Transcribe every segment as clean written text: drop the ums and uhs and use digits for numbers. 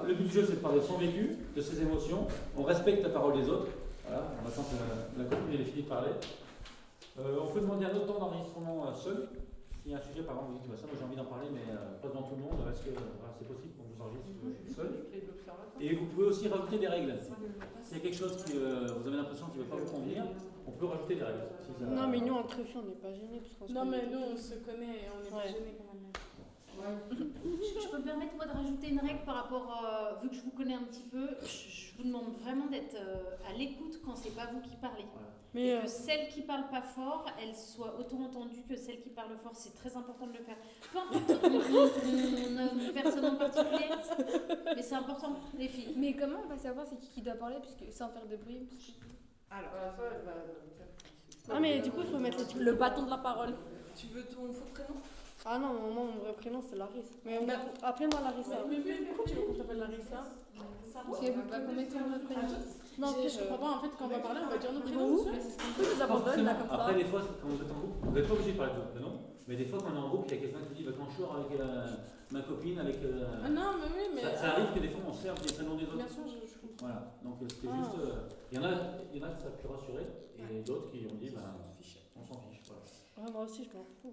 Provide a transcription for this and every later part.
le but du jeu, c'est de parler de son vécu, de ses émotions. On respecte la parole des autres. Voilà, on attend que la copine ait fini de parler. On peut demander un autre temps d'enregistrement seul. S'il y a un sujet, par exemple, vous dites, ça, moi j'ai envie d'en parler, mais pas devant tout le monde. Est-ce que c'est possible qu'on vous enregistre seul? Et vous pouvez aussi rajouter des règles. S'il y a quelque chose que vous avez l'impression qu'il ne va pas vous convenir, on peut rajouter des règles. Non, mais nous, entre filles, on n'est pas gênés. Non, mais nous, on se connaît et on n'est pas gênés quand même. Je peux me permettre moi de rajouter une règle par rapport, vu que je vous connais un petit peu, je vous demande vraiment d'être à l'écoute quand c'est pas vous qui parlez. Voilà. Mais que celle qui parle pas fort, elle soit autant entendue que celle qui parle fort. C'est très important de le faire. Peu importe une personne en particulier, mais c'est important les filles. Mais comment on va savoir c'est qui doit parler puisque sans faire de bruit Alors, mais du coup, il faut mettre le bâton de la parole. Tu veux ton faux prénom? Ah non, moi, mon vrai prénom, c'est Larissa. Mais appelez-moi Larissa. Mais pourquoi tu veux qu'on t'appelle Larissa? Parce qu'elle veut pas qu'on mette ton vrai prénom. Non, je comprends pas. En fait, quand on va parler, on va dire nos prénoms. Pourquoi tu abandonnes là comme ça? Après, des fois, quand vous êtes en groupe, vous n'êtes pas obligé de parler de votre prénom. Mais des fois, quand on est en groupe, il y a quelqu'un qui dit quand je sors avec ma copine, avec. Non, mais oui, mais. Ça arrive que des fois, on serve des prénoms des autres. Bien sûr, je comprends. Voilà. Donc, c'était juste. Il y en a qui ça a pu rassurer, et d'autres qui ont dit on s'en fiche. Voilà. Moi aussi, je m'en fous.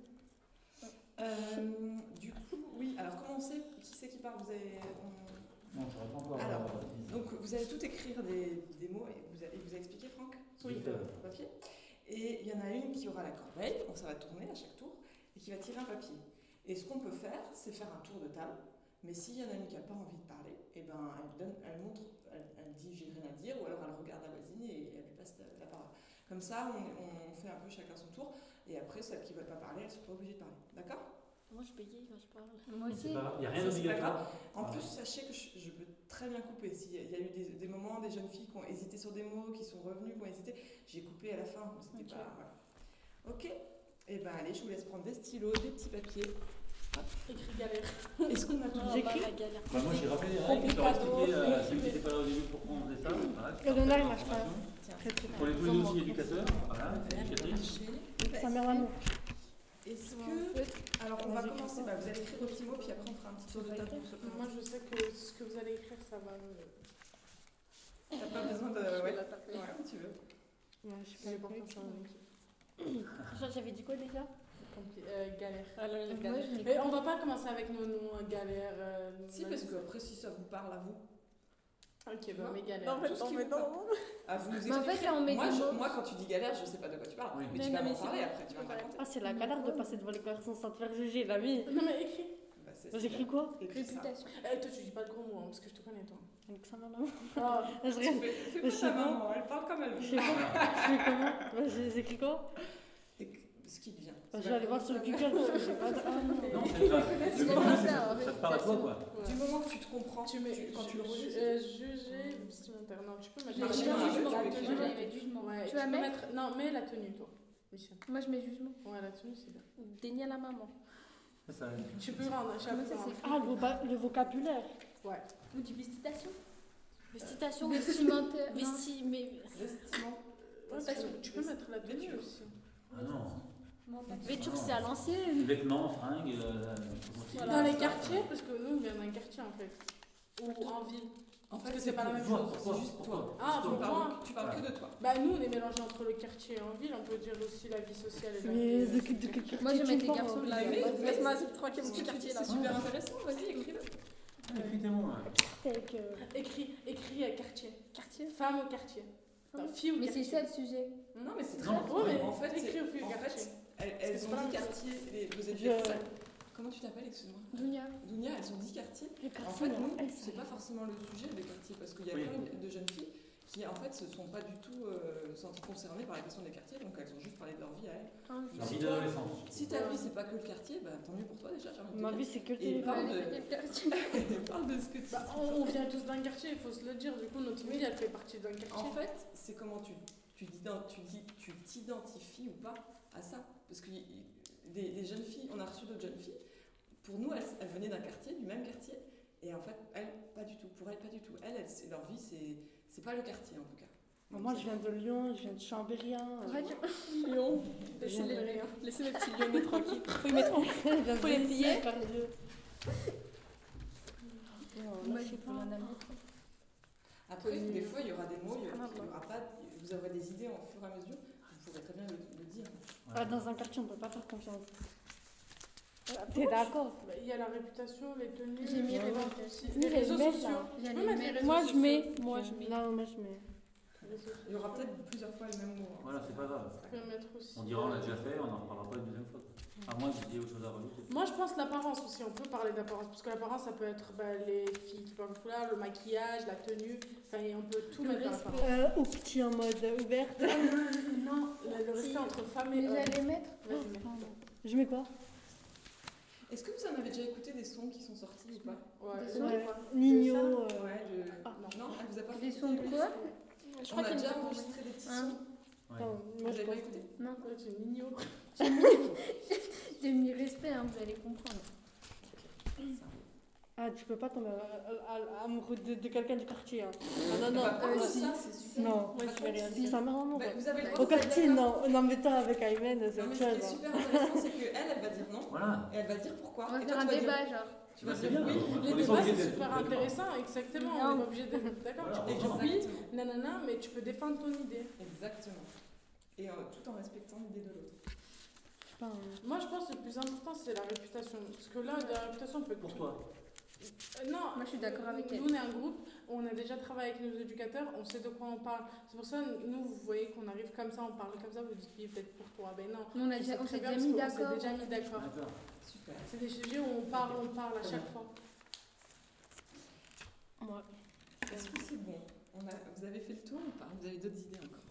Du coup, oui, alors comment on sait qui c'est qui parle? Vous avez. Non, je ne pas encore. Alors, donc vous allez tout écrire des mots et vous avez expliqué, Franck, sur le papier. Et il y en a une qui aura la corbeille, donc ça va tourner à chaque tour, et qui va tirer un papier. Et ce qu'on peut faire, c'est faire un tour de table. Mais s'il y en a une qui n'a pas envie de parler, et ben elle montre, elle dit j'ai rien à dire, ou alors elle regarde la voisine et elle lui passe la parole. Comme ça, on fait un peu chacun son tour, et après celles qui ne veulent pas parler, elles ne sont pas obligées de parler. D'accord? Moi je paye quand je parle. Moi aussi. Il n'y a rien d'obligatoire. En plus, sachez que je peux très bien couper. S'il y a eu des moments, des jeunes filles qui ont hésité sur des mots, qui sont revenues, qui ont hésité, j'ai coupé à la fin. C'était pas. Voilà. Ok. Et ben allez, je vous laisse prendre des stylos, des petits papiers. Écrit galère. Est-ce qu'on a tout J'écris la galère. Moi j'ai rappelé les règles, je leur ai expliqué à ceux qui n'étaient pas là au début pourquoi on faisait ça. Le donner, il marche pas. Pour les tous aussi éducateurs, voilà, éducatrices. Ça mère l'amour. Est-ce que. Alors on va commencer, vous allez écrire vos petits mots, puis après on fera un petit tour de table pour se présenter. Moi je sais que ce que vous allez écrire, ça va me. T'as pas besoin de. Ouais, comme tu veux. Ouais, je suis pas J'avais dit quoi déjà? Galère. Mais on va pas commencer avec nos noms galère. Si, parce que après, si ça vous parle à vous. Ok, mais galère. Non, en fait, on met dans. Ah, vous nous expliquez. En fait, là, on met moi, quand tu dis galère, je sais pas de quoi tu parles. Oui. Mais tu vas m'en parler après, tu vas me raconter. Ah, c'est la galère de passer devant les garçons sans te faire juger, la vie. Non, mais écris. J'écris quoi? Réputation. Toi, tu dis pas de gros mots, parce que je te connais, toi. Alexandre Maman. Je rêve. Fais pas ta maman, elle parle comme elle veut. Je fais comment? J'écris quoi? Ce qui te vient. Je vais aller voir sur le Google parce que j'ai pas de. Non, c'est ça te parle à toi, quoi. Du moment que tu te comprends, quand tu le relis. Juger vestimentaire. Non, tu peux mettre jugement. Tu vas mettre. Non, mets la tenue, toi. Michel. Moi, je mets jugement. Ouais, la tenue, c'est bien. Déni à la maman. Tu peux rendre un chapeau. Ah, le vocabulaire. Ouais. Ou du vestitation. Vestitation, vestimentaire. Tu peux mettre la tenue aussi. Ah non. Vêture, c'est à l'ancienne. Vêtements, fringues. Dans les quartiers, parce que nous, on vient d'un quartier en fait. Ou en ville. En fait, c'est pas la même chose. C'est juste toi. Ah, pour moi. Tu parles que de toi. Bah, nous, on est mélangés entre le quartier et en ville. On peut dire aussi la vie sociale et la Mais vie. de quel quartier? Moi, je mets des garçons là. Laisse-moi tranquille, mon quartier là. C'est super intéressant, vas-y, écris-le. Écris tes mots. Écris quartier. Quartier. Femme au quartier. Fille au quartier. Mais c'est ça le sujet. Non, mais c'est très mais en fait, écris au fil du quartier. Elles ont dit quartier. Vous êtes comment tu t'appelles, excuse-moi? Dounia, elles ont dit quartier. En fait, nous, c'est pas forcément le sujet des quartiers, parce qu'il y a plein de jeunes filles qui, en fait, se sont pas du tout senties concernées par la question des quartiers, donc elles ont juste parlé de leur vie à elles. Si ta vie, c'est pas que le quartier, tant mieux pour toi déjà. Ma vie, c'est que le quartier. Parle de ce que tu on vient tous d'un quartier, il faut se le dire. Du coup, notre vie, elle fait partie d'un quartier. En fait, c'est comment tu t'identifies ou pas à ça. Parce que des jeunes filles, on a reçu d'autres jeunes filles. Pour nous, elles venaient d'un quartier, du même quartier. Et en fait, elles, pas du tout. Pour elles, pas du tout. Elles leur vie, c'est pas le quartier en tout cas. Moi, je viens de Lyon, je viens de Chambéry. Lyon. Laissez les petits Lyonnais tranquilles. Faut les plier. moi, j'ai plus rien à mettre. Après, des fois, il y aura des mots, il y aura pas, vous aurez des idées au fur et à mesure, vous pourrez très bien le dire. Dans un quartier, on ne peut pas faire confiance. T'es d'accord? Il y a la réputation, les tenues. J'ai mis les réseaux sociaux. Moi, je mets. Non, moi, je mets. Il y aura peut-être plusieurs fois les mêmes mots. Voilà, c'est pas grave. Aussi. On dira on l'a déjà fait, on n'en reparlera pas une deuxième fois. À moins que vous ayez autre chose à rajouter. Moi, je pense l'apparence aussi. On peut parler d'apparence. Parce que l'apparence, ça peut être les filles qui portent le foulard, le maquillage, la tenue. Enfin, on peut tout mettre dans l'apparence. Ou petit en mode ouverte. Non, le respect entre femmes et hommes. J'allais mettre. Vas-y, mets. Je mets quoi? Est-ce que vous en avez déjà écouté des sons qui sont sortis ou pas? Ouais. Nino. Non, elle vous a pas fait Des sons de quoi? Je crois qu'il a déjà enregistré des petits sons. Ouais. Moi, Vous je avez pas pense. écouté? Non. C'est Nino. J'ai mis respect, vous allez comprendre. Ah, tu peux pas tomber amoureux de quelqu'un du quartier. Hein. Ah, non. Si. Ça, c'est super. Non, moi je fais rien. Si, ça m'a vraiment pas. Vous avez le droit Au de faire quartier, d'accord. non. En mettant avec Aymen, c'est Non, mais autre ce qui est chose. super intéressant, c'est qu'elle va dire non. Voilà. Et elle va dire pourquoi. On va Et faire toi, un tu vas dire débat, genre. Tu vas C'est dire bien. oui. Les On est pas débats, obligé c'est d'être super d'accord. intéressant, exactement. On Non. n'est pas obligé d'être d'accord. Voilà, Tu peux dire exactement. oui, nanana, mais tu peux défendre ton idée. Exactement. Et tout en respectant l'idée de l'autre. Moi, je pense que le plus important, c'est la réputation. Parce que là, la réputation peut être. Pour toi. Non, Moi, je suis d'accord avec elle. Nous, on est un groupe, on a déjà travaillé avec nos éducateurs, on sait de quoi on parle. C'est pour ça, nous, vous voyez qu'on arrive comme ça, on parle comme ça, vous dites oui, peut-être pour toi. Ben non. Nous, on s'est déjà mis d'accord. On s'est déjà mis d'accord. D'accord. Super. C'est des sujets où on parle à chaque fois. Moi. Est-ce que c'est bon? Vous avez fait le tour ou pas? Vous avez d'autres idées encore?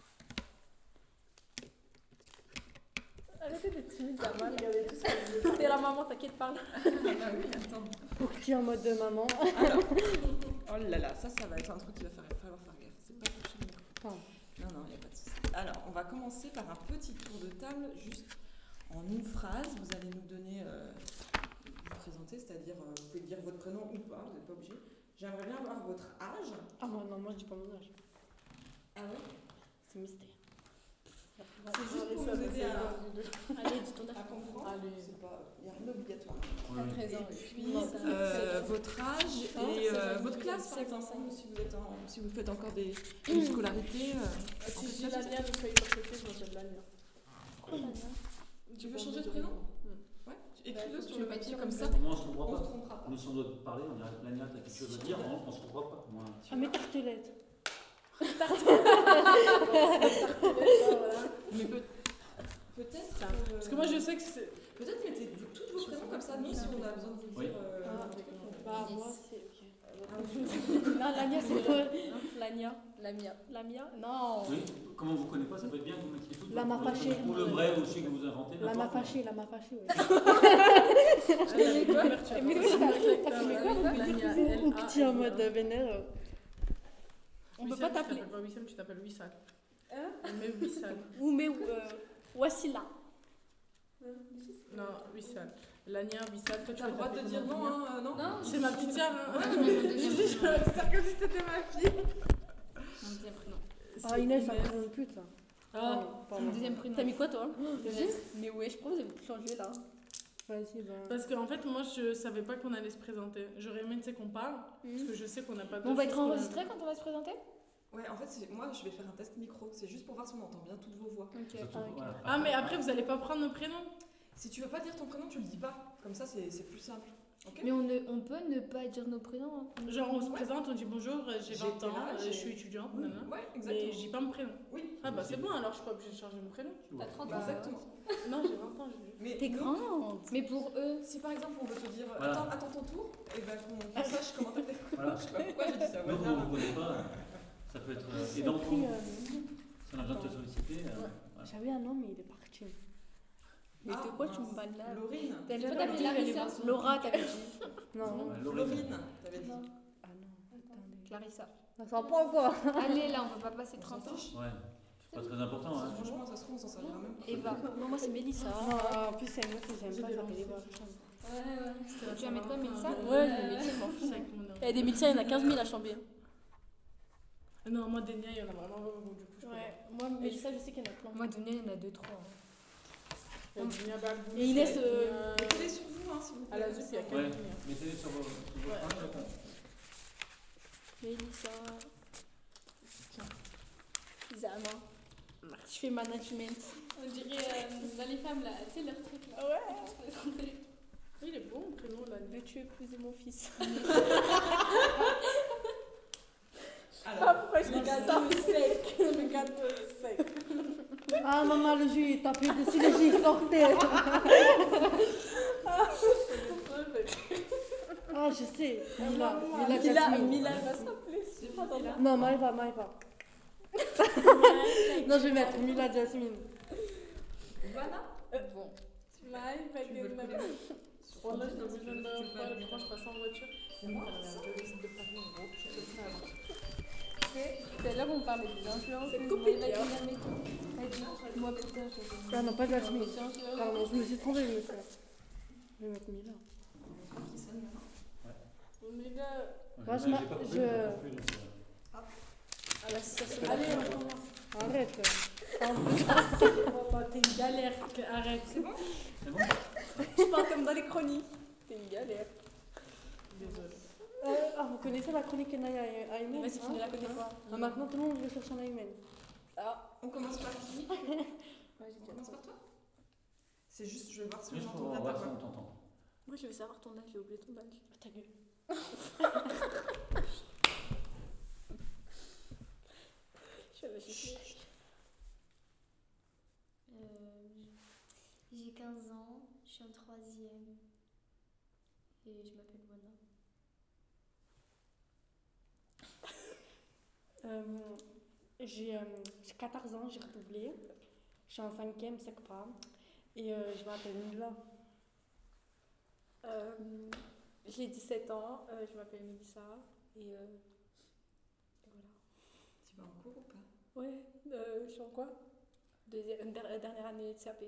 Arrêtez d'être timide, là-bas. Regardez tout ça. T'es la maman, t'inquiète, parle. Ah bah oui, attends. Pour petit en mode de maman. Alors, oh là là, ça va être un truc qu'il va falloir faire gaffe. C'est pas toucher le micro. Non, il n'y a pas de souci. Alors, on va commencer par un petit tour de table, juste en une phrase. Vous allez nous donner, vous présenter, c'est-à-dire, vous pouvez dire votre prénom ou pas, vous n'êtes pas obligé. J'aimerais bien avoir votre âge. Ah, moi, non, moi, je dis pas mon âge. Ah ouais? C'est mystère. C'est juste pour nous aider à Allez, dis ton âge. comprendre. Allez. C'est pas, il n'y a rien d'obligatoire. Oui. À 13 ans. Et puis, votre âge et votre classe, par exemple, si vous faites encore une scolarité. Si je dis Lania, ne soyez pas choqués, je m'appelle Lania. Tu veux changer de prénom? Ouais. Écris-le sur le papier comme ça. Moi, on se comprend On se pas. trompera pas. Nous, si on doit parler, on dirait Lania, t'as quelque chose à dire, on se comprend pas. Moi. Ah, mais tartelette. Mais peut-être. Parce que moi, je sais que c'est. Peut-être mettez tous vos prénoms comme ça. Nous, si on a besoin de vous Oui. dire. Bah, moi, c'est. Non, Lania, c'est quoi? Lania. Lamia. Non. Oui, comment on vous connaît pas, ça peut être bien que vous mettiez tout. La m'a fâché. Ou le vrai aussi que vous inventez. La m'a n'importe. fâché, ouais. Mais quoi? Mais ou petit en mode vénère. On peut pas t'appeler. Tu t'appelles pas Wissam, tu t'appelles Wissal. Mais Wissal. Ou mais Wassila. Non, Wissal. Lania, Wissal, toi tu Tu as le droit de dire non, hein, non? Non, C'est ma petite sœur, hein. Ouais, je mets mon deuxième Je prénom. vais faire comme si t'étais ma fille. Mon deuxième prénom. Ah, Inès, ça prend une pute, là. Ah, Mon deuxième prénom. T'as mis quoi, toi? Inès. Mais ouais, je crois que vous avez tout changé, là. Vas-y, bah. parce qu'en fait, moi je savais pas qu'on allait se présenter. J'aurais aimé, tu sais, qu'on parle. Parce que je sais qu'on n'a pas de. Bon, on va être enregistré quand on va se présenter? Ouais, en fait, moi, je vais faire un test micro. C'est juste pour voir si on entend bien toutes vos voix. Ok. Surtout, voilà. Ah, mais après, vous allez pas prendre nos prénoms? Si tu veux pas dire ton prénom, tu le dis pas. Comme ça, c'est plus simple. Ok? Mais on peut ne pas dire nos prénoms. Hein. Genre, on se présente, on dit bonjour, j'ai 20 J'étais ans, là, je suis étudiante, nanana. Ouais, Mais exactement. je dis pas mon prénom. Oui, Ah, bah c'est bon, alors je suis pas obligée de changer mon prénom. T'as 30 ans. exactement. Non, j'ai 20 ans, j'ai Mais T'es nous, grande. Mais pour eux, Si par exemple on veut te dire Voilà. attends ton tour, et ben qu'on sache comment t'as fait. Voilà. Je sais pas pourquoi j'ai dit ça. Donc, vous ne vous connaissez pas, ça peut être aidant pour nous. Si on a besoin de te solliciter. voilà. J'avais un nom, mais il est parti. mais de quoi tu me balles là? Laurine. T'as Déjà, pas t'avais t'appelé dit, Larissa? elle est Laura, t'avais dit. Non. Ouais, Laurine. Laurine, t'avais dit. Non. Ah non, attendez. Clarissa. Ça sera pas encore. Allez, là, on va pas passer On s'en 30 ans. fiche. Ouais, c'est pas très important. Hein. Franchement, ça se trouve, on s'en servira même pas. Eva. Non, moi, c'est Mélissa. Non, en plus, c'est moi que j'aime J'ai pas des s'appeler lancers. Eva. Ouais. Tu vas mettre quoi, Mélissa? Ouais, je vais Mélissa, je m'en fiche avec mon nom. Il y a des médecins, il y en a 15 000 à Chambéry. Non, moi, Denia, il y en a vraiment beaucoup, du coup, je Ouais, moi, Mélissa, je sais qu'il y en a plein. Moi, Dunia, il y en a 2-3. connais. Denia Balbou. Et Inès, Mettez sur vous, hein, s'il vous plaît. À la ZUP, il y a Ouais, 4 mettez-les sur vos pages. Mélissa. Zama. Je fais management. On dirait dans les femmes là, tu sais leur truc là. Ouais. Oui, il est bon, le prénom là. Mais tu épouser mon fils. Ah, pourquoi je le gâteau sec? Le gâteau sec. Ah maman, le jus est tapé dessus, le jus sortait. Ah, je sais. Mila Jasmine. Mila va s'appeler. Non, Maïva. Non, je vais mettre Mila Jasmine. Voilà. Bon. Maïva, Tu veux le coller bon, là, je dois besoin d'un fois, quand je passe en voiture. C'est moi. De Paris, en gros. Je fais ça avant. Tout à l'heure on parlait des influences. C'est compliqué, Moi putain, je Ah non, pas Jasmine. Pardon, je me suis trompée, monsieur. Je vais mettre Mila. Qui sonne maintenant. Mais là, Moi, J'ai pas compris, je- moi non plus, donc, ah bah, si ça se Allez, allez, arrête. t'es une galère, arrête. C'est bon. C'est bon? Tu parles comme dans les chroniques. C'est une galère. Désolée. Vous connaissez la chronique Naya et Aymen? Vas-y, tu ne la connais pas. Maintenant, tout le monde veut chercher un Aymen. On commence par qui? Ouais, j'ai On déjà commence par toi. C'est juste, je vais voir si Juste on pour entend bien voir ta si voix. on t'entend. Moi je veux savoir ton âge, j'ai oublié ton âge. Ta gueule. J'ai 15 ans, je suis en 3e et je m'appelle Mona. J'ai 14 ans, j'ai redoublé. Je suis en 5e, c'est pas. Et je m'appelle Mila. J'ai 17 ans, je m'appelle Mélissa et voilà. Tu vas en cours ou pas? Ouais, je suis en quoi? Dernière année de CAP.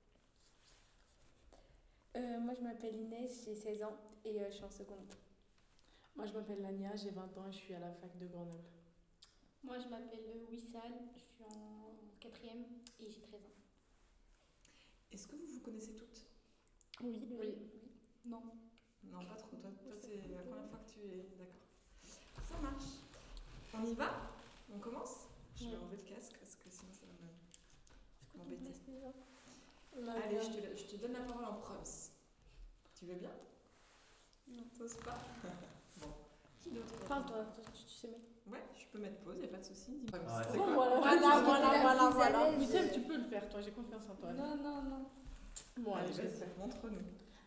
Moi je m'appelle Inès, j'ai 16 ans et je suis en seconde. Moi, je m'appelle Lania, j'ai 20 ans et je suis à la fac de Grenoble. Moi, je m'appelle Wissal, je suis en 4e et j'ai 13 ans. Est-ce que vous vous connaissez toutes? Oui. Non. Non, pas trop. Toi c'est la première fois que tu es d'accord. Ça marche. On y va? On commence? Je vais enlever le casque parce que sinon ça va m'embêter. Allez, je te donne la parole en prose. Tu veux bien? Non. T'oses pas? Bon. Qui d'autre? Parle-toi, tu sais mettre. Ouais, je peux mettre pause, y a pas de souci. Dis-moi. Ah, C'est ouais. quoi? Voilà. Wissem, tu peux le faire, toi, j'ai confiance en toi. Non. Bon, allez, Allez, vas-y. vas-y, montre-nous.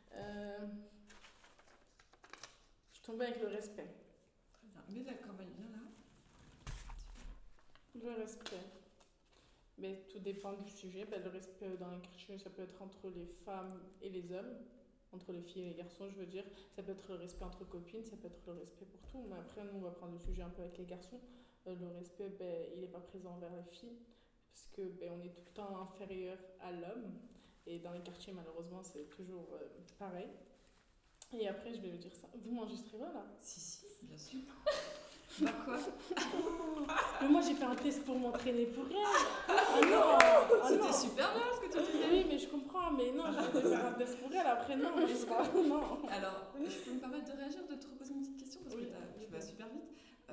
Je tombais avec le respect. Très bien. Mets la corbeille bien là. Le respect. Mais tout dépend du sujet. Le respect dans les quartiers, ça peut être entre les femmes et les hommes, entre les filles et les garçons, je veux dire. Ça peut être le respect entre copines, ça peut être le respect pour tout. Mais après, nous, on va prendre le sujet un peu avec les garçons. Le respect, il n'est pas présent envers les filles, parce que on est tout le temps inférieur à l'homme. Et dans les quartiers, malheureusement, c'est toujours pareil. Et après, je vais vous dire ça. Vous m'enregistrez pas, là? Si, bien sûr. Bah quoi? Mais moi, j'ai fait un test pour m'entraîner pour rien. Ah non! C'était super bien ce que tu disais. Oui, mais je comprends. Mais non, je vais faire un test pour elle. Après, non, je sais pas. Non. Alors, je peux me permettre de réagir, de te reposer une petite question parce Oui. que tu vas super vite.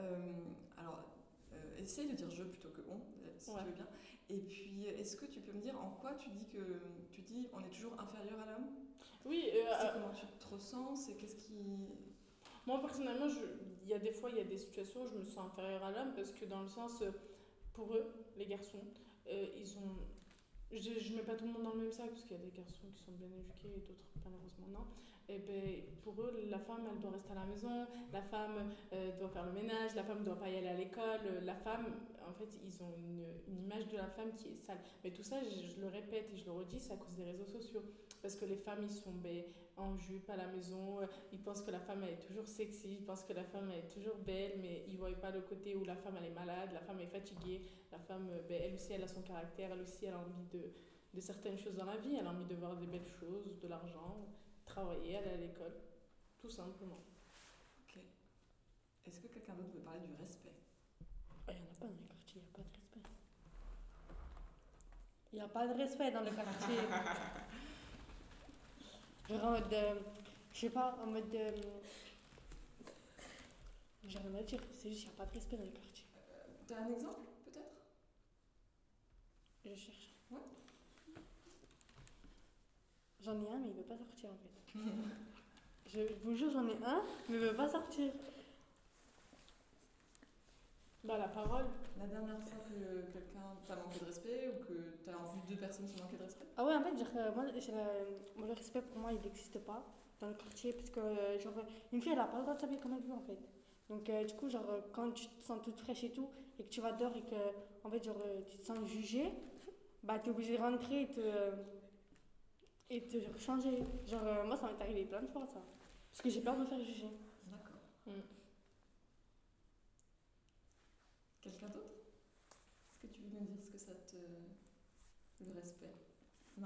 Essaye de dire je plutôt que on, si Ouais. tu veux bien. Et puis, est-ce que tu peux me dire en quoi tu dis on est toujours inférieur à l'homme? Oui, C'est comment tu te ressens? C'est qu'est-ce qui... moi, personnellement, il y a des fois, il y a des situations où je me sens inférieure à l'homme parce que dans le sens, pour eux, les garçons, ils ont... Je mets pas tout le monde dans le même sac parce qu'il y a des garçons qui sont bien éduqués et d'autres malheureusement non. Et pour eux, la femme, elle doit rester à la maison, la femme doit faire le ménage, la femme ne doit pas y aller à l'école. La femme, en fait, ils ont une image de la femme qui est sale. Mais tout ça, je le répète et je le redis, c'est à cause des réseaux sociaux. Parce que les femmes, ils sont en jupe à la maison, ils pensent que la femme, elle est toujours sexy, ils pensent que la femme, elle est toujours belle, mais ils ne voient pas le côté où la femme, elle est malade, la femme est fatiguée, la femme, elle aussi, elle a son caractère, elle aussi, elle a envie de certaines choses dans la vie, elle a envie de voir des belles choses, de l'argent, travailler, aller à l'école, tout simplement. Ok. Est-ce que quelqu'un d'autre veut parler du respect? Il n'y en a pas dans les quartiers, il n'y a pas de respect. Il n'y a pas de respect dans le quartier. Genre en mode, je sais pas, en mode, j'ai rien à dire, c'est juste qu'il n'y a pas de respect dans le quartier. T'as un exemple, peut-être? Je cherche. Ouais. J'en ai un, mais il veut pas sortir en fait. Je vous jure, j'en ai un, mais il veut pas sortir. Bah, la parole. La dernière fois que quelqu'un t'a manqué de respect ou que t'as vu deux personnes se manquer de respect? Ah ouais, en fait, genre, moi, le respect pour moi, il n'existe pas dans le quartier parce que, genre, une fille, elle a pas le droit de s'habiller comme elle veut en fait. Donc, du coup, genre, quand tu te sens toute fraîche et tout, et que tu vas dehors et que, en fait, genre, tu te sens jugée, bah, t'es obligé de rentrer et te changer. Genre, moi, ça m'est arrivé plein de fois, ça. Parce que j'ai peur de me faire juger. D'accord. Quelqu'un d'autre? Est-ce que tu veux nous dire ce que ça te... le respect? Non?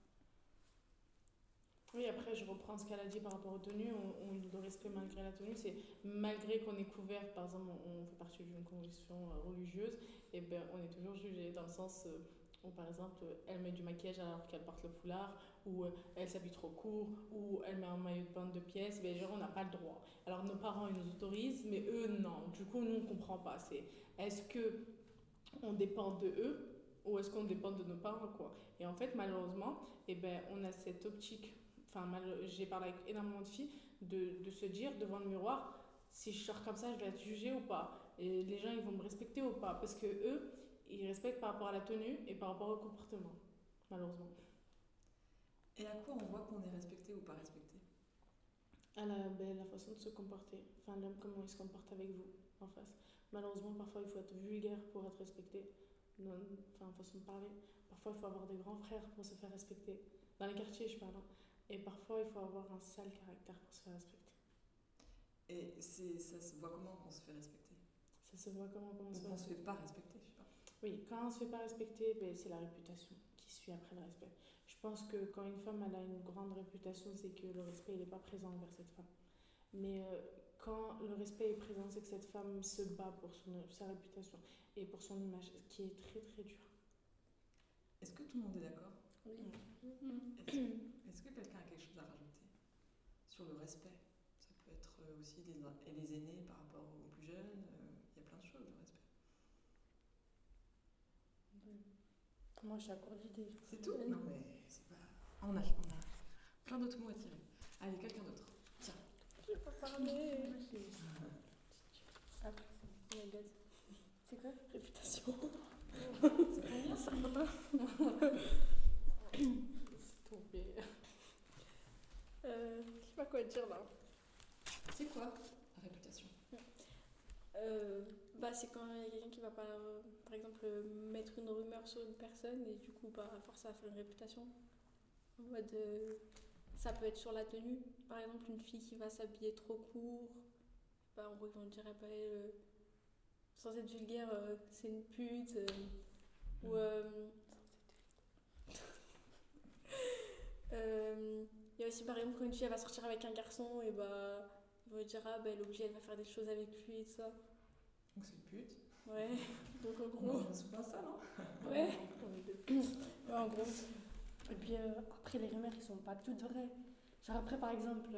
Oui, après, je reprends ce qu'elle a dit par rapport aux tenues. Le respect malgré la tenue, c'est malgré qu'on est couvert, par exemple, on fait partie d'une convention religieuse, et ben on est toujours jugé dans le sens où, par exemple, elle met du maquillage alors qu'elle porte le foulard, ou elle s'habille trop court, ou elle met un maillot de bain de pièces, ben genre on n'a pas le droit. Alors nos parents, ils nous autorisent, mais eux, non. Du coup, nous, on comprend pas. C'est est-ce que on dépend de eux ou est-ce qu'on dépend de nos parents, quoi. Et en fait, malheureusement, eh ben, on a cette optique. Enfin, j'ai parlé avec énormément de filles de se dire devant le miroir, si je sors comme ça, je vais être jugée ou pas. Et les gens, ils vont me respecter ou pas. Parce que eux, ils respectent par rapport à la tenue et par rapport au comportement, malheureusement. Et à quoi on voit qu'on est respecté ou pas respecté? À la façon de se comporter. Enfin, l'homme, comment il se comporte avec vous, en face. Malheureusement, parfois, il faut être vulgaire pour être respecté. Enfin, façon de parler. Parfois, il faut avoir des grands frères pour se faire respecter. Dans les quartiers, je parle. Et parfois, il faut avoir un sale caractère pour se faire respecter. Et ça se voit comment qu'on se fait respecter? Ça se voit comment on se fait respecter? On se fait pas respecter, je sais pas. Oui, quand on se fait pas respecter, ben, c'est la réputation qui suit après le respect. Je pense que quand une femme elle a une grande réputation, c'est que le respect n'est pas présent envers cette femme. Mais quand le respect est présent, c'est que cette femme se bat pour sa réputation et pour son image, ce qui est très très dur. Est-ce que tout le monde est d'accord? Oui. Est-ce que quelqu'un a quelque chose à rajouter sur le respect? Ça peut être aussi les aînés par rapport aux plus jeunes. Il y a plein de choses, le respect. Moi, je suis à court d'idées. C'est tout? Non, mais c'est pas... On a plein d'autres mots à tirer. Allez, quelqu'un d'autre. Tiens. Je vais pas parler. Après, c'est la gaz. C'est quoi? Réputation. C'est combien ça? C'est tombé. Je sais pas quoi dire là. C'est quoi la réputation? Bah, c'est quand il y a quelqu'un qui va pas, par exemple, mettre une rumeur sur une personne et du coup, bah, forcer à faire une réputation. En mode, ça peut être sur la tenue. Par exemple, une fille qui va s'habiller trop court. Bah, en gros, on dirait pas, sans être vulgaire, c'est une pute. Ou. Il y a aussi par exemple quand une fille elle va sortir avec un garçon et bah ils vont dire ah bah elle est obligée, elle va faire des choses avec lui et tout ça. Donc c'est une pute. Ouais. Donc en gros. C'est pas ça, non? Ouais. Ouais, en gros. Et puis après les rumeurs ils sont pas toutes vraies. Genre après par exemple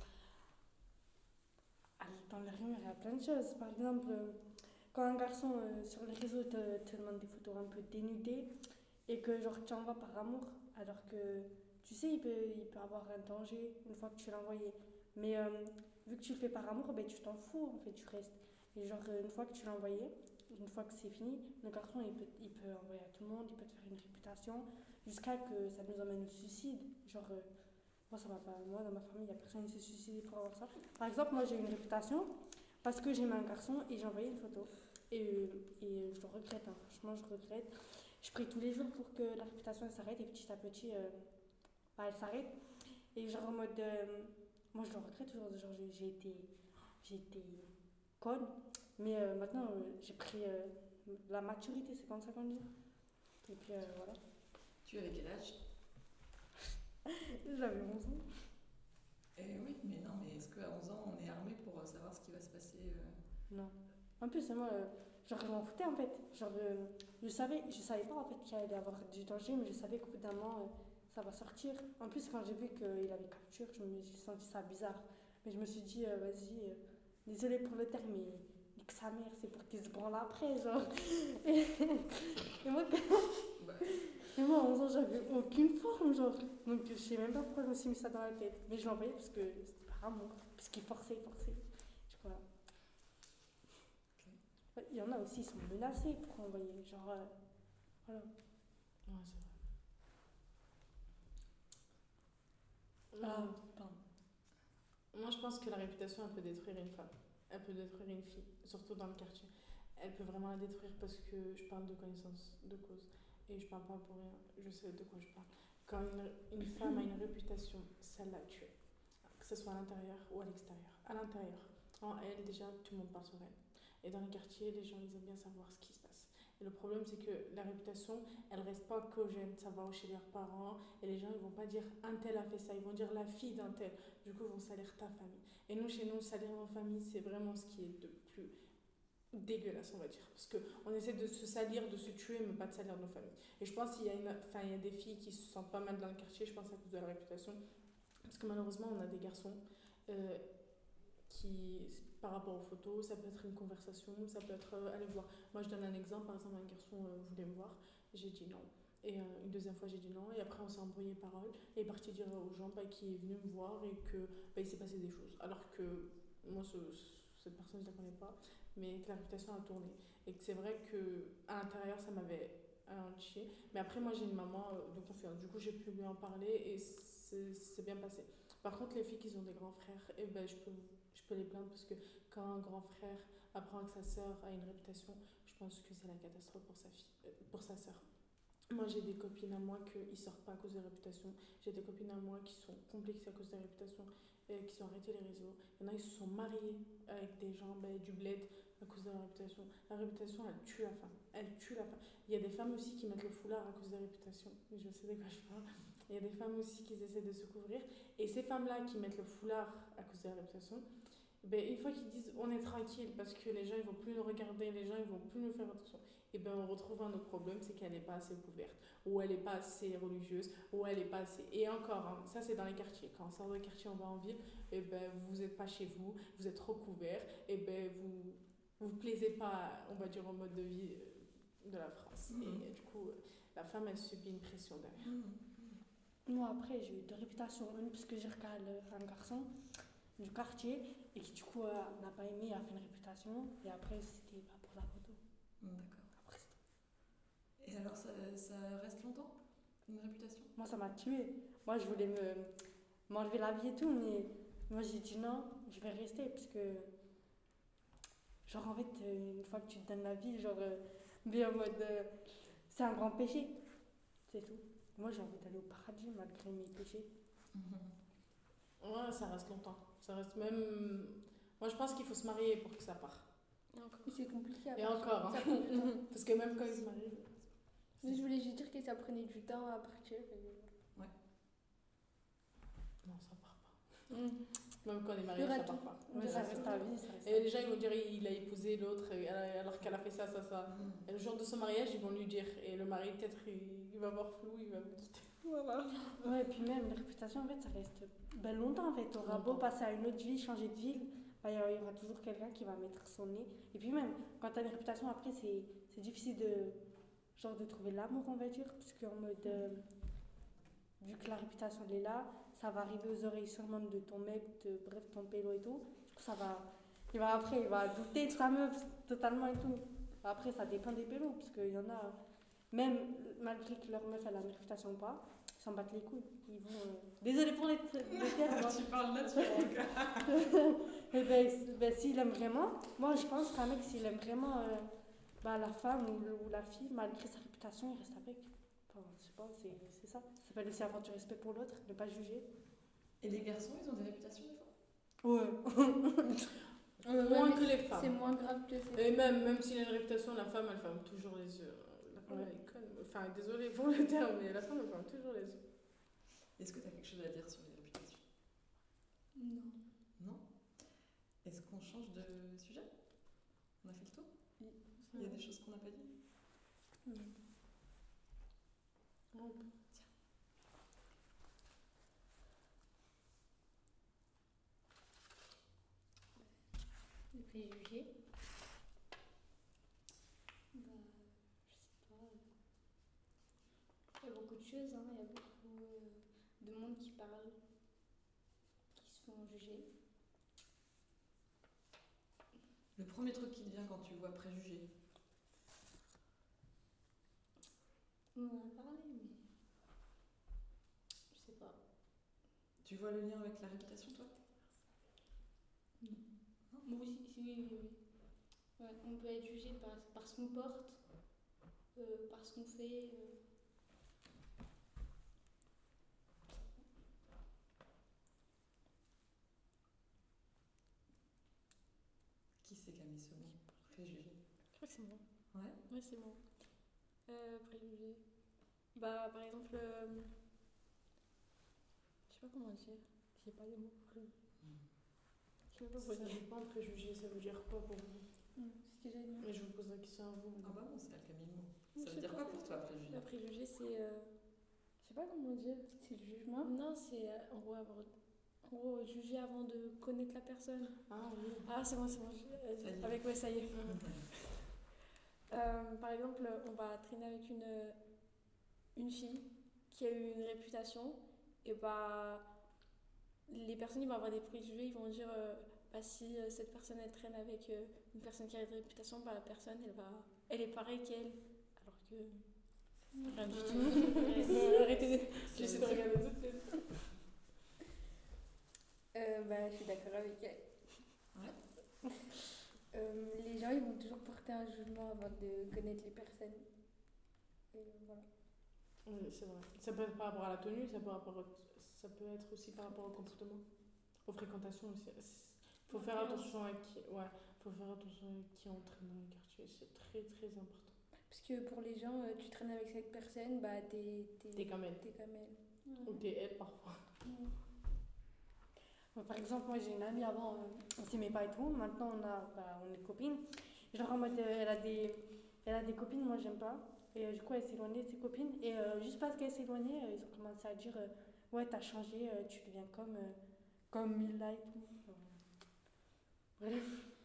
dans les rumeurs il y a plein de choses. Par exemple quand un garçon sur les réseaux te demande des photos un peu dénudées et que genre tu envoies par amour alors que tu sais il peut avoir un danger une fois que tu l'as envoyé. Mais vu que tu le fais par amour, ben, tu t'en fous en fait, tu restes. Et genre une fois que tu l'as envoyé, une fois que c'est fini, le garçon il peut envoyer à tout le monde, il peut te faire une réputation jusqu'à que ça nous emmène au suicide. Genre moi ça m'a pas, moi dans ma famille il y a personne qui s'est suicidé pour avoir ça. Par exemple moi j'ai une réputation parce que j'aimais un garçon et j'ai envoyé une photo. Et je le regrette, hein. Franchement je regrette. Je prie tous les jours pour que la réputation elle s'arrête et petit à petit elle s'arrête. Et genre en mode moi je le regrette toujours, genre j'ai été conne, mais maintenant j'ai pris la maturité, c'est comme ça qu'on dit. Et puis voilà. Tu avais quel âge? J'avais 11 ans. Oui, mais non, mais est-ce qu'à 11 ans on est armé pour savoir ce qui va se passer? Non. En plus moi, genre je m'en foutais en fait. Genre je savais pas en fait qu'il allait y avoir du danger, mais je savais qu'au bout d'un moment ça va sortir. En plus quand j'ai vu qu'il avait capture, j'ai senti ça bizarre. Mais je me suis dit vas-y, désolé pour le terme, mais nique sa mère, c'est pour qu'il se branle après, genre. Et moi, et moi, en soi, j'avais aucune forme, genre. Donc, je sais même pas pourquoi je me suis mis ça dans la tête. Mais je l'ai envoyé parce que c'était par amour. Parce qu'il forçait. Je crois. Il y en a aussi, ils sont menacés pour envoyer. Genre, voilà. Ouais, c'est vrai. Pardon. Moi, je pense que la réputation, elle peut détruire une femme. Elle peut détruire une fille, surtout dans le quartier. Elle peut vraiment la détruire parce que je parle de connaissance de cause. Et je parle pas pour rien, je sais de quoi je parle. Quand une femme a une réputation, ça la tue. Que ce soit à l'intérieur ou à l'extérieur. À l'intérieur, en elle, déjà, tout le monde parle sur elle. Et dans les quartiers, les gens, ils aiment bien savoir ce qui se passe. Et le problème, c'est que la réputation, elle reste pas qu'aux jeunes. Ça va chez leurs parents. Et les gens, ils vont pas dire un tel a fait ça. Ils vont dire la fille d'un tel. Du coup, ils vont salir ta famille. Et nous, chez nous, salir nos familles, c'est vraiment ce qui est de plus dégueulasse, on va dire. Parce qu'on essaie de se salir, de se tuer, mais pas de salir nos familles. Et je pense qu'il y a des filles qui se sentent pas mal dans le quartier, je pense à cause de la réputation. Parce que malheureusement, on a des garçons qui, par rapport aux photos, ça peut être une conversation, ça peut être aller voir. Moi, je donne un exemple. Par exemple, un garçon voulait me voir, j'ai dit non. Et une deuxième fois, j'ai dit non. Et après, on s'est embrouillé parole. Et il est parti dire aux gens qu'il est venu me voir et qu'il s'est passé des choses. Alors que moi, cette personne, je ne la connais pas, mais que la réputation a tourné. Et que c'est vrai qu'à l'intérieur, ça m'avait anéanti. Mais après, moi, j'ai une maman de confiance. Du coup, j'ai pu lui en parler et c'est bien passé. Par contre, les filles qui ont des grands frères, eh ben, je peux les plaindre parce que quand un grand frère apprend que sa sœur a une réputation, je pense que c'est la catastrophe pour sa sœur. Moi, j'ai des copines à moi qui ne sortent pas à cause de réputation. J'ai des copines à moi qui sont complexées à cause de réputation, qui ont arrêté les réseaux. Il y en a qui se sont mariés avec des gens du bled à cause de la réputation. La réputation, elle tue la femme. Elle tue la femme. Il y a des femmes aussi qui mettent le foulard à cause de la réputation. Je sais de quoi je parle. Il y a des femmes aussi qui essaient de se couvrir. Et ces femmes-là qui mettent le foulard à cause de la réputation, une fois qu'ils disent on est tranquille parce que les gens ils vont plus nous regarder, les gens ils vont plus nous faire attention, on retrouve un autre problème, c'est qu'elle n'est pas assez couverte, ou elle n'est pas assez religieuse, ou elle n'est pas assez. Et encore, hein, ça c'est dans les quartiers. Quand on sort des quartiers, on va en ville, vous n'êtes pas chez vous, vous êtes trop couvert, vous plaisez pas, on va dire, au mode de vie de la France. Et du coup, la femme elle subit une pression derrière. Moi après j'ai eu de réputation, une parce que j'ai regardé un garçon du quartier et qui du coup n'a pas aimé, a fait une réputation et après c'était pas pour la photo. D'accord. Après, et alors ça reste longtemps, une réputation? Moi ça m'a tuée. Moi je voulais m'enlever la vie et tout, mais moi j'ai dit non, je vais rester parce que genre en fait une fois que tu te donnes la vie, genre bien en mode c'est un grand péché, c'est tout. Moi j'ai envie d'aller au paradis malgré mes péchés. Ouais, ça reste longtemps. Ça reste même. Moi, je pense qu'il faut se marier pour que ça parte. C'est compliqué. Et encore, hein. Parce que même quand ils se marient. Mais je voulais juste dire que ça prenait du temps à partir. Ouais. Non, ça part pas. Même quand on est marié, ça part pas. Ouais, ça reste à vie. Et les gens, ils vont dire il a épousé l'autre alors qu'elle a fait ça. Et le jour de son mariage, ils vont lui dire. Et le mari, peut-être, il va avoir flou, il va me quitter. Voilà. Ouais, et puis même la réputation, en fait, ça reste longtemps. En fait, on aura beau passer à une autre vie, changer de ville, il y aura toujours quelqu'un qui va mettre son nez. Et puis même, quand tu as une réputation, après, c'est difficile de trouver l'amour, on va dire, parce qu'en mode, vu que la réputation elle est là, ça va arriver aux oreilles sûrement de ton mec, bref, ton pélo et tout. Du coup, il va douter de sa meuf totalement et tout. Après, ça dépend des pélos, parce qu'il y en a, même malgré que leur meuf elle a une réputation ou pas, ils s'en battent les couilles. Ils vont. Désolée pour les termes. Tu parles naturel. S'il aime vraiment, moi je pense qu'un mec, s'il aime vraiment la femme ou la fille, malgré sa réputation, il reste avec. Enfin, je sais pas, c'est ça. Ça s'appelle aussi avoir du respect pour l'autre, ne pas juger. Et les garçons, ils ont des réputations des fois? Ouais. Moins que les femmes. C'est moins grave que c'est. Et même s'il a une réputation, la femme, elle ferme toujours les yeux. La femme, elle est conne. Enfin, désolée pour le terme, mais la femme, elle ferme toujours les yeux. Est-ce que tu as quelque chose à dire sur les réputations? Non. Non? Est-ce qu'on change de sujet? On a fait le tour? Il y a des choses qu'on n'a pas dit? préjugés. Bah, je sais pas. Il y a beaucoup de choses, hein. Il y a beaucoup de monde qui parle, qui se font juger. Le premier truc qui te vient quand tu vois préjugé? On en a parlé, mais je sais pas. Tu vois le lien avec la réputation, toi? Non. Moi aussi, oui. Ouais, on peut être jugé par ce qu'on porte, par ce qu'on fait. Qui c'est qui a mis ce mot? Préjugé. Je crois que c'est moi. Ouais? Ouais, c'est moi. Préjugé. Bah, par exemple, je sais pas comment dire. J'ai pas les mots pour lui. Je sais pas Ça quoi dire. dépend, préjugé, ça veut dire quoi pour vous? C'est ce que j'allais dire. Mais je vous pose la question à vous. Ah bah non, c'est elle qui a mis le mot. Je Ça sais veut dire pas. quoi pour toi, préjugé? Le préjugé, c'est. Je sais pas comment dire. C'est le jugement. Non, c'est en gros, juger avant de connaître la personne. Ah oui. Ah, c'est bon. Ça y est. Avec, ouais, ça y est. Par exemple, on va traîner avec une fille qui a eu une réputation, et bah, les personnes, ils vont avoir des préjugés, ils vont dire bah, si cette personne elle traîne avec une personne qui a une réputation, bah, la personne elle est pareille qu'elle, alors que rien du tout. Arrêtez, j'essaie de regarder tout de suite. Bah, je suis d'accord avec elle. Ouais. Les gens, ils vont toujours porter un jugement avant de connaître les personnes. Et voilà. Oui, c'est vrai. Ça peut être par rapport à la tenue, ça peut être aussi par rapport au comportement, aux fréquentations aussi. Faut faire attention à qui, faut faire attention à qui on traîne dans les quartiers, c'est très très important. Parce que pour les gens, tu traînes avec cette personne, bah T'es comme elle. T'es comme elle. Ou t'es elle parfois. Par exemple, moi j'ai une amie avant, on s'aimait pas et tout. Maintenant on est copines. Genre en mode, elle a des copines, moi j'aime pas. Et du coup, elle s'est éloignée de ses copines. Et juste parce qu'elle s'est éloignée, ils ont commencé à dire ouais, t'as changé, tu deviens comme Mila et tout. Bref.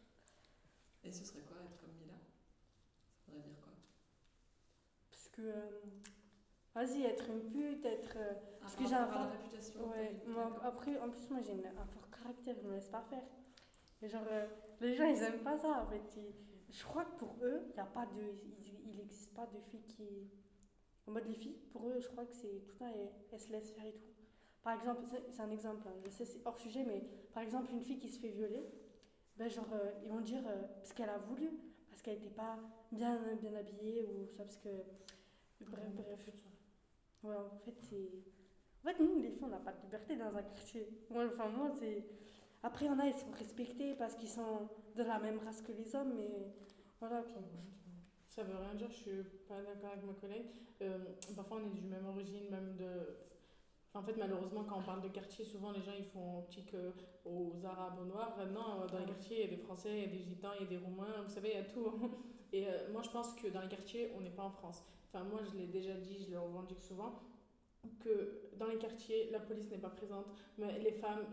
Et ce serait quoi être comme Mila? Ça voudrait dire quoi? Parce que, vas-y, être une pute, être. Parce que j'ai un fort. Réputation. Ouais, moi, après, en plus, moi j'ai un fort caractère, je me laisse pas faire. Et genre, les gens ils aiment pas ça en fait. Je crois que pour eux, il n'existe pas de filles qui. En mode, les filles, pour eux, je crois que c'est tout le temps, elles se laissent faire et tout. Par exemple, c'est un exemple, hein, je sais, c'est hors sujet, mais par exemple, une fille qui se fait violer, ben genre, ils vont dire, parce qu'elle a voulu, parce qu'elle n'était pas bien habillée, ou ça, parce que. Bref. Ouais, en fait, c'est. En fait, nous, les filles, on n'a pas de liberté dans un quartier. Moi, c'est. Après, il y en a, ils sont respectés parce qu'ils sont de la même race que les hommes, mais voilà. Ça veut rien dire, je suis pas d'accord avec ma collègue. Parfois, on est du même origine, même de. Enfin, en fait, malheureusement, quand on parle de quartier, souvent les gens ils font optique aux Arabes, aux Noirs. Non, dans les quartiers, il y a des Français, il y a des Gitans, il y a des Roumains, vous savez, il y a tout. Et moi, je pense que dans les quartiers, on n'est pas en France. Enfin, moi, je l'ai déjà dit, je le revendique souvent, que dans les quartiers, la police n'est pas présente, mais les femmes,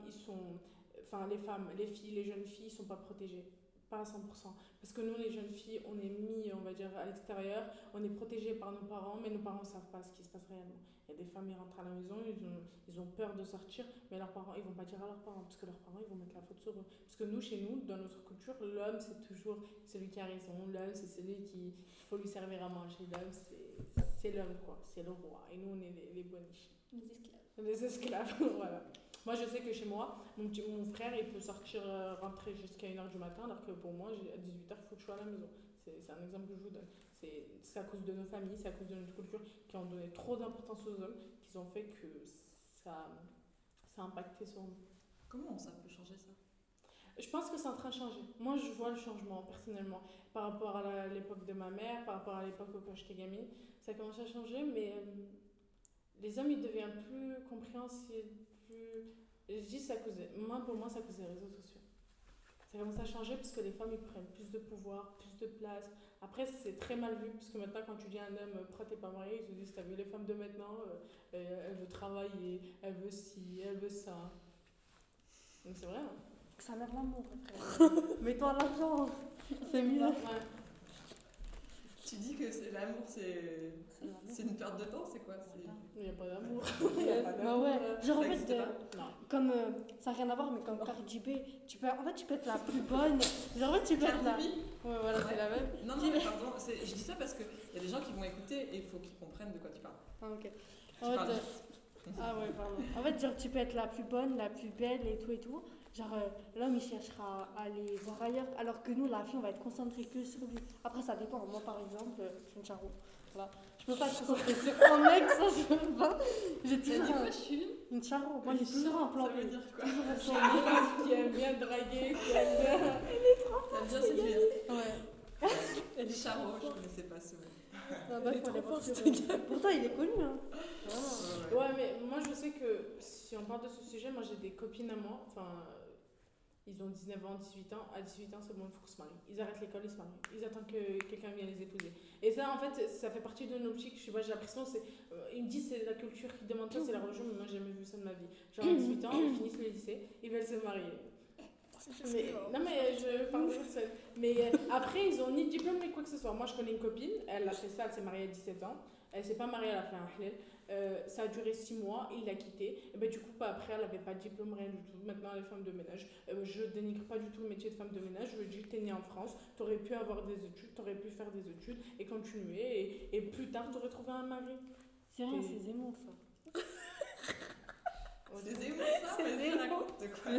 les filles, les jeunes filles, ils sont pas protégées. Pas à 100%. Parce que nous, les jeunes filles, on est mis, on va dire, à l'extérieur, on est protégés par nos parents, mais nos parents ne savent pas ce qui se passe réellement. Il y a des femmes, ils rentrent à la maison, ils ont peur de sortir, mais leurs parents, ils vont pas dire à leurs parents, parce que leurs parents, ils vont mettre la faute sur eux. Parce que nous, chez nous, dans notre culture, l'homme, c'est toujours celui qui a raison, l'homme, c'est celui qui faut lui servir à manger, l'homme, c'est l'homme, quoi, c'est le roi. Et nous, on est les boniches. Les esclaves. Les esclaves, voilà. Moi, je sais que chez moi, mon frère, il peut sortir, rentrer jusqu'à 1h du matin, alors que pour moi, à 18h, il faut que je sois à la maison. C'est un exemple que je vous donne. C'est à cause de nos familles, c'est à cause de notre culture, qui ont donné trop d'importance aux hommes, qui ont fait que ça a impacté sur nous. Comment ça peut changer ça? Je pense que c'est en train de changer. Moi, je vois le changement, personnellement. Par rapport à l'époque de ma mère, par rapport à l'époque quand j'étais gamine, ça a commencé à changer, mais les hommes, ils deviennent plus compréhensibles, je dis ça pour moi, c'est à cause des réseaux sociaux. Ça commence à changer parce que les femmes, ils prennent plus de pouvoir, plus de place. Après, c'est très mal vu parce que maintenant, quand tu dis à un homme, pourquoi t'es pas marié, ils te disent, t'as vu les femmes de maintenant, elle veut travailler, elle veut ci, elle veut ça. Donc c'est vrai. Hein. que sa mère l'amour. Mets-toi à l'argent, c'est mieux. Ouais. Tu dis que l'amour, c'est une perte de temps, c'est quoi? Il n'y a pas d'amour. Bah ouais, genre en fait, Non. comme ça n'a rien à voir, mais comme Cardi B, tu peux être la plus bonne. Genre en fait, tu peux être la. Cardi Ouais, voilà, c'est la même. Non, mais pardon, je dis ça parce qu'il y a des gens qui vont écouter et il faut qu'ils comprennent de quoi tu parles. Ah, ok. Tu En parles fait, vite. ah ouais, pardon. En fait, genre, tu peux être la plus bonne, la plus belle et tout et tout. Genre, l'homme, il cherchera à aller voir ailleurs, alors que nous, la fille, on va être concentré que sur lui. Après, ça dépend. Moi, par exemple, je suis une charo. Voilà. Je peux pas être concentrée sur un mec, ça, je peux pas. J'ai toujours je suis une charo. Moi, j'ai toujours un plan Ça B. veut dire quoi? Toujours un plan B. Qui aime bien draguer, qui aime bien. T'aimes bien séduire. Ouais. Elle est charmante, je connaissais pas ce mot. Ah bah, faut aller voir sur- Pourtant, il est connu, hein. Vraiment. Ouais, mais moi je sais que si on parle de ce sujet, moi j'ai des copines à moi, enfin, ils ont 19 ans, 18 ans. À 18 ans, c'est bon, il faut qu'ils se marient. Ils arrêtent l'école, ils se marient. Ils attendent que quelqu'un vienne les épouser. Et ça, en fait, ça fait partie de nos optiques. Je sais pas, j'ai l'impression, ils me disent c'est la culture qui demande ça, c'est la religion, mais moi j'ai jamais vu ça de ma vie. Genre à 18 ans, ils finissent le lycée, ils veulent se marier. Mais, non mais je parle de personne. Mais après ils ont ni diplôme ni quoi que ce soit. Moi je connais une copine, elle a fait ça, elle s'est mariée à 17 ans. Elle s'est pas mariée, elle a fait un halal. Ça a duré 6 mois, il l'a quittée. Et ben du coup après elle avait pas de diplôme, rien du tout. Maintenant elle est femme de ménage. Je dénigre pas du tout le métier de femme de ménage. Je dis que t'es née en France, t'aurais pu avoir des études, t'aurais pu faire des études et continuer et plus tard t'aurais trouvé un mari. C'est rien, c'est Zemmour, ça. C'est Zemmour, ça? C'est Vas-y, Zemmour. raconte quoi.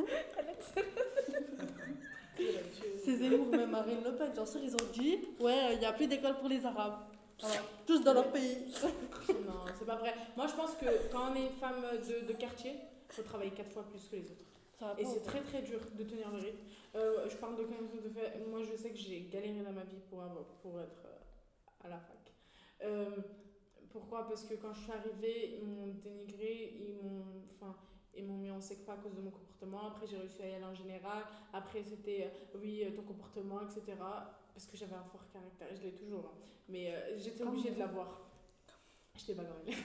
C'est Zemmour, même Marine Le Pen. Bien sûr, ils ont dit ouais, il n'y a plus d'école pour les Arabes. Voilà. Tous dans leur pays. Non, c'est pas vrai. Moi, je pense que quand on est une femme de quartier, il faut travailler 4 fois plus que les autres. Et c'est très très dur de tenir le rythme. Je parle de connaissance de fait. Moi, je sais que j'ai galéré dans ma vie pour être à la fac. Pourquoi? Parce que quand je suis arrivée, ils m'ont dénigré, ils m'ont mis en sec pas à cause de mon comportement. Après, j'ai réussi à y aller en général. Après, c'était oui, ton comportement, etc. Parce que j'avais un fort caractère, et je l'ai toujours. Hein. Mais j'étais obligée de l'avoir. J'étais pas grande.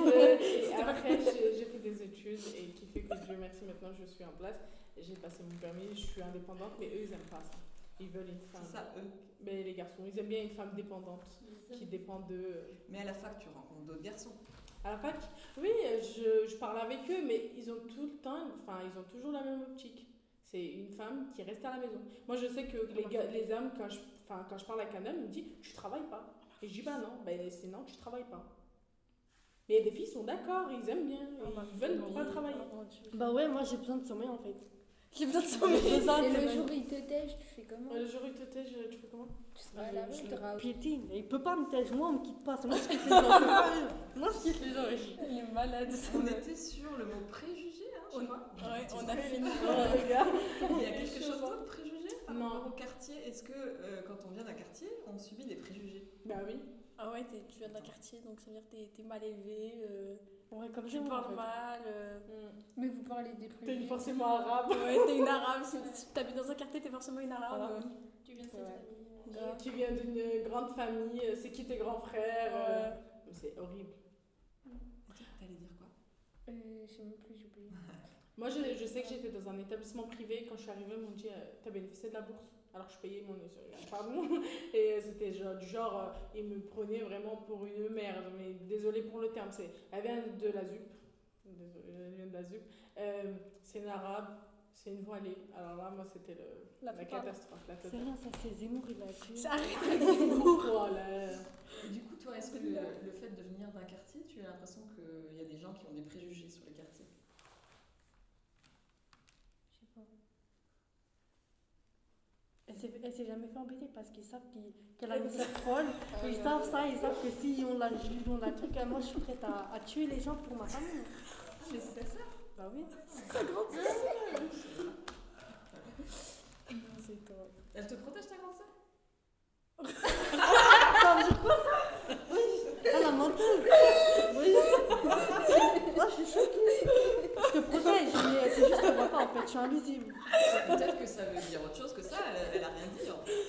Et après, j'ai fait des études et qui fait que Dieu merci, maintenant je suis en place. J'ai passé mon permis, je suis indépendante, mais eux, ils aiment pas ça. Ils veulent une femme. C'est ça, eux. Mais les garçons, ils aiment bien une femme dépendante, qui dépend d'eux. Mais à la fac, tu rencontres d'autres garçons. À la fac, oui, je parle avec eux, mais ils ont tout le temps, ils ont toujours la même optique. C'est une femme qui reste à la maison. Moi, je sais que les hommes, quand je parle avec un homme, ils me disent tu travailles pas. Et je dis bah non, c'est non, tu travailles pas. Mais des filles sont d'accord, ils aiment bien, ils veulent pas travailler. Bah ouais, moi j'ai besoin de sommeil en fait. J'ai besoin de sommeil. Et le jour où il te tège, tu fais comment? Le jour où il te tège, tu fais comment? Tu seras à la Je main, le piétine. Il peut pas me tège, moi on me quitte pas. C'est moi qui quitte les gens. C'est pas eux. Moi je quitte les gens. Elle est malade. On était sur le mot préjugé, hein, je crois. Ouais, on a fini. Les gars. Il y a quelque chose d'autre, préjugé par Non. rapport au quartier? Est-ce que quand on vient d'un quartier, on subit des préjugés? Bah oui. Ah ouais, tu viens d'un quartier, donc ça veut dire que t'es mal élevé, Ouais, comme tu ça, parles mal. Mais vous parlez des T'es préjugés. forcément arabe. Ouais, t'es une arabe. Si t'habites dans un quartier, t'es forcément une arabe. Tu viens de cette Ouais. famille. Tu viens d'une grande famille, c'est qui tes grands frères? C'est horrible. T'allais dire quoi? Je sais même plus, j'ai oublié. Moi, je sais que j'étais dans un établissement privé. Quand je suis arrivée, ils m'ont dit t'as bénéficié de la bourse. Alors je payais mon. Pardon. Et c'était du genre, ils me prenaient vraiment pour une merde. Mais désolé pour le terme. Elle vient de la ZUP. Désolée, elle vient de la ZUP. C'est une arabe, c'est une voilée. Alors là, moi, c'était la catastrophe. C'est rien, ça c'est Zemmour, il a tué. Ça arrive avec Zemmour. Du coup, toi, est-ce que le fait de venir d'un quartier, tu as l'impression qu'il y a des gens qui ont des préjugés sur les quartiers? Je sais pas. Elle s'est jamais fait embêter parce qu'ils savent qu'elle a une sœur folle. Ils savent ça, ils savent que si on la juge, on la truc, moi je suis prête à tuer les gens pour ma famille. Mais c'est ta sœur? Bah oui. C'est toi. Elle te protège, ta grande sœur? Ça veut dire quoi ça? Oui. Ah la menteuse. Oui. Moi je suis choquée. Je te protège, mais c'est juste que moi pas en fait, je suis invisible. Peut-être que ça veut dire autre chose que ça, elle a rien dit en fait.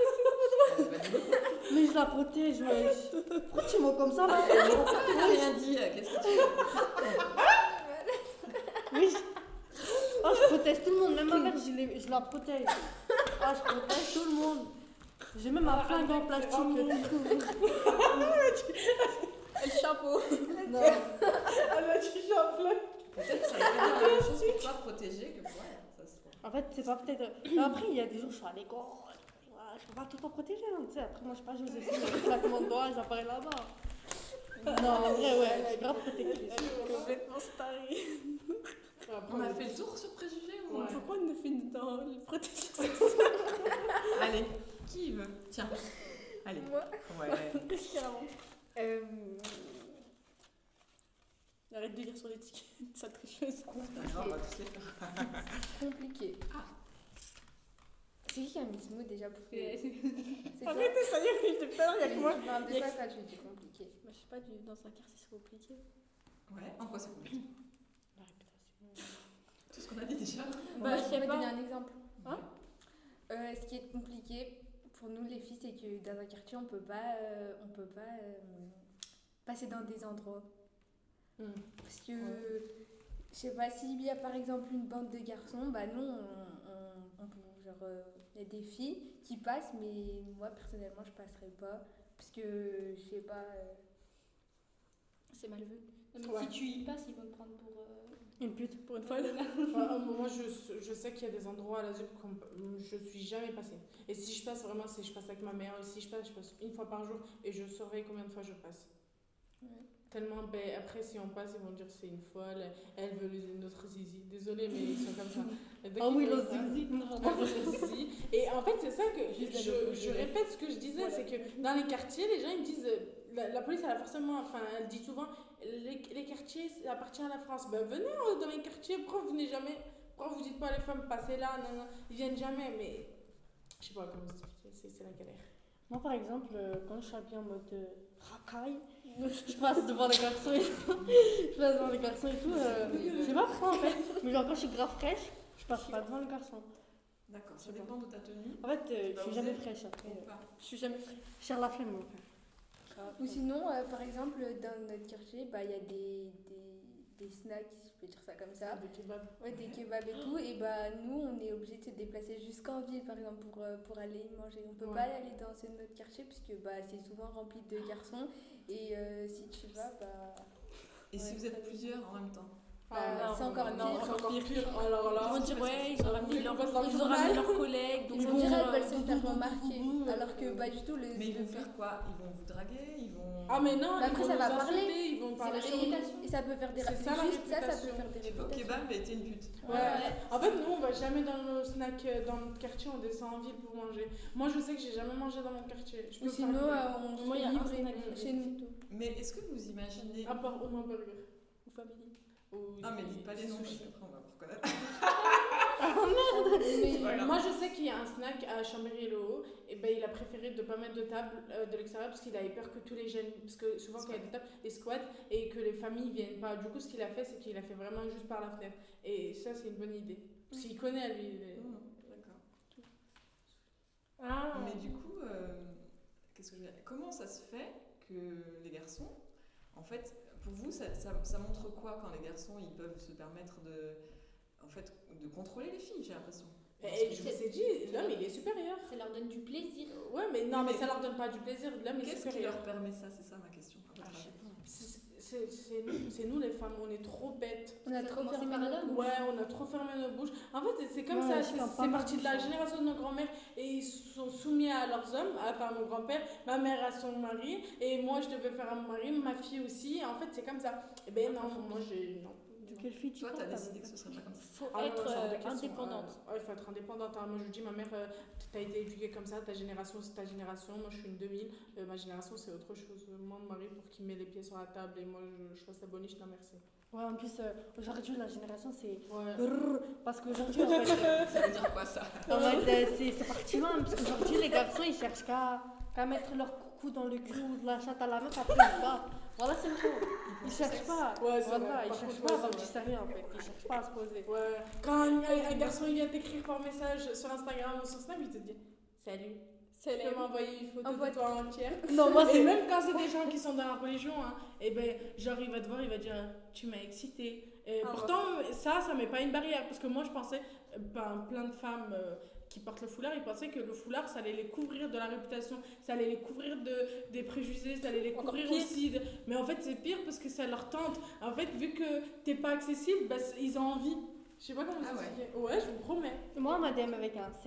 Mais je la protège, wesh. Pourquoi tu mens comme ça là? Elle a rien dit, qu'est-ce que tu veux? Oui. Oh, je protège protège tout le monde, même ma mère, je la protège. Ah, je protège tout le monde. J'ai même un flingue en plastique. Le chapeau. Non. Elle a dit j'en flingue. Peut-être ça irait dire la même chose pour toi protéger que pour elle. Ça se voit. En fait, c'est pas peut-être. Mais après, il y a des jours, je suis à l'école. Je peux pas tout le temps protéger. Hein, tu sais. Après, moi, je sais pas, Joséphine, avec la commande d'oie, j'apparais là-bas. Non, en vrai, ouais, je suis grave protectrice. Complètement starée. On a fait le tour sur préjugés ou Pourquoi on ne fait dans le protection? Allez, qui veut? Tiens. Allez. Moi. Ouais. Carrément. Arrête de lire sur l'étiquette, ça tricheuse. Alors, on va tous les faire. Compliqué. C'est qui a mis ce mot déjà pour que... C'est toi. Arrêtez, ça y est, j'ai peur, il y a que moi. Tu parles de quoi quand tu dis compliqué? Bah, je sais pas, dans un quartier c'est compliqué. Ouais, en quoi c'est compliqué? La réputation. Tout ce qu'on a dit déjà. Bah, je je sais peux pas. donner un exemple. Hein Ce qui est compliqué pour nous les filles, c'est que dans un quartier, on peut pas passer dans des endroits. Parce que, je sais pas, s'il y a par exemple une bande de garçons, bah nous, on peut, genre, il y a des filles qui passent, mais moi personnellement, je passerai pas. Parce que, je sais pas. C'est mal vu. Non, mais Si tu y passes, ils vont te prendre pour. Une pute, pour une fois. Moi, je sais qu'il y a des endroits à la ZUP où je suis jamais passée. Et si je passe, vraiment, c'est je passe avec ma mère. Et si je passe une fois par jour et je saurai combien de fois je passe. Ouais. Tellement, après, si on passe, ils vont dire c'est une folle, elle veut notre zizi. Désolée, mais ils sont comme ça. Ah oui, le zizi. Et en fait, c'est ça que je répète ce que je disais, c'est que dans les quartiers, les gens ils me disent, la police, elle a forcément, enfin, elle dit souvent, les quartiers, ça appartient à la France. Ben venez dans les quartiers, pourquoi vous venez jamais? Pourquoi vous dites pas les femmes passez là? Non, ils viennent jamais, mais je sais pas comment expliquer, c'est la galère. Moi, par exemple, quand je suis habillée en mode racaille, je passe devant les garçons et tout. Je sais pas pourquoi en fait, mais genre quand je suis grave fraîche, je passe pas devant les garçons. D'accord, ça dépend de ta tenue. En fait, je suis jamais fraîche après. Je suis jamais fraîche. Je cherche la flemme, mon frère. Ou sinon, par exemple, dans notre quartier, bah, il y a des snacks, si je peux dire ça comme ça. Des kebabs. Ouais, des kebabs et tout. Et bah, nous, on est obligés de se déplacer jusqu'en ville, par exemple, pour aller y manger. On peut pas aller dans notre quartier, puisque bah, c'est souvent rempli de garçons. Et si tu vas, bah... Et si vous êtes plusieurs en même temps? c'est encore pire. Alors là, Ils vont dire, ouais, ils ont ramené leurs journal. collègues. Donc, on dirait qu'elles veulent se faire remarquer. Alors que pas du tout. Mais ils vont faire quoi? Ils vont vous draguer? Ils vont... Ah mais non, après, ça va parler. Ils vont parler. Et ça peut faire des C'est ça, la juste ça peut réputation. faire des Tu vas au kebab et t'es une pute. Ouais. En fait, nous, on va jamais dans nos snacks dans notre quartier, on descend en ville pour manger. Moi, je sais que j'ai jamais mangé dans mon quartier. Ou sinon, on se fait livrer chez nous. Mais est-ce que vous imaginez... À part au burger. Ou family. Ah mais dites pas les noms, parce qu'après on va vous reconnaître. Moi, je sais qu'il y a un snack à Chambéry-le-Haut, et ben il a préféré de pas mettre de table de l'extérieur parce qu'il avait peur que tous les jeunes, parce que souvent quand il y a des tables, les squats et que les familles viennent pas. Du coup, ce qu'il a fait, c'est qu'il a fait vraiment juste par la fenêtre. Et ça, c'est une bonne idée. Parce qu'il connaît à lui. D'accord. Mais du coup, qu'est-ce que je veux dire? Comment ça se fait que les garçons, en fait, pour vous, ça montre quoi quand les garçons ils peuvent se permettre de contrôler les filles, j'ai l'impression. Et je vous ai dit, l'homme il est supérieur. Ça leur donne du plaisir. Ouais, mais non, mais ça leur donne pas du plaisir. L'homme est supérieur. Qu'est-ce qui leur permet ça? C'est ça ma question. C'est nous les femmes, on est trop bêtes. On a trop fermé nos bouches. Ouais, on a trop fermé nos bouches. En fait, c'est comme ça, c'est parti de la génération de nos grands-mères et ils sont soumis à leurs hommes, enfin mon grand-père, ma mère à son mari et moi je devais faire à mon mari, ma fille aussi. En fait, c'est comme ça. Et ben non, moi j'ai non. De quelle fille tu Toi, parles? t'as décidé que ce serait pas comme ça. Faut être indépendante. Il faut être indépendante. Moi, je dis, ma mère, t'as été éduquée comme ça, ta génération, c'est ta génération. Moi, je suis une 2000. Ma génération, c'est autre chose. Moi, mon mari, pour qu'il met les pieds sur la table et moi, je fasse la boniche, non, merci. Ouais, en plus, aujourd'hui, la génération, c'est... Ouais. Parce qu'aujourd'hui, en fait... Ça veut dire quoi, ça? En fait, c'est parti loin, parce qu'aujourd'hui, les garçons, ils cherchent qu'à mettre leur coucou dans le cul ou de la chatte à la meuf, après, ils partent. Voilà, c'est le coup. Ils cherchent pas. Ouais, voilà, ils cherchent pas à avoir du sérieux, en fait. Ils cherchent pas à se poser. Ouais. Quand un garçon, il vient t'écrire par message sur Instagram ou sur Snap, il te dit « Salut ». Tu peux m'envoyer une photo de toi entière. Non, moi, et même quand c'est des gens qui sont dans la religion, hein, et ben, genre, il va te voir, il va dire tu m'as excité. Pourtant, ça met pas une barrière. Parce que moi, je pensais, plein de femmes qui portent le foulard, ils pensaient que le foulard, ça allait les couvrir de la réputation, ça allait les couvrir des préjugés, ça allait les couvrir aussi. Mais en fait, c'est pire parce que ça leur tente. En fait, vu que t'es pas accessible, ils ont envie. Je sais pas comment vous expliquer. Ouais, je vous promets. Moi, on m'a DM avec un